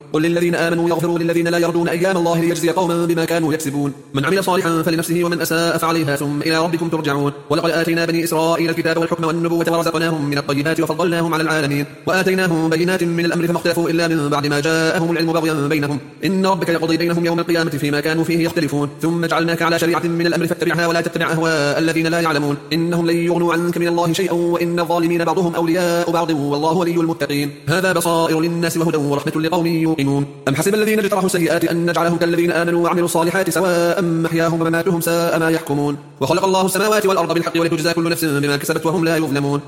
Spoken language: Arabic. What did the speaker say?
قل للذين آمنوا يغفروا للذين لا يرجون أيام الله ليجزي قوما بما كانوا يكسبون من عمل صالحا فلنفسه ومن أساء فعليها ثم إلى ربكم ترجعون ولقد آتينا بني إسرائيل الكتاب والحكم والنبوة ورزقناهم من الطيبات وفضلناهم على العالمين وآتيناهم بينات من الأمر فما اختلفوا إلا من بعد ما جاءهم العلم بغيا بينهم إن ربك يقضي بينهم يوم القيامة فيما كانوا فيه يختلفون ثم جعلناك على شريعة من الأمر فاتبعها ولا تتبع أهواء الذين لا يعلمون إنهم لن يغنوا عنك من الله شيئا وإن الظالمين بعضهم أولياء بعض والله ولي المتقين هذا بصائر للناس وهدى ورحمة لقوم يوقنون أم حسب الذين اجترحوا السيئات أن نجعلهم كالذين آمنوا وعملوا الصالحات سواء محياهم ومماتهم ساء ما يحكمون وخلق الله السماوات والأرض بالحق ولتجزى كل نفس بما كسبت وهم لا يظلمون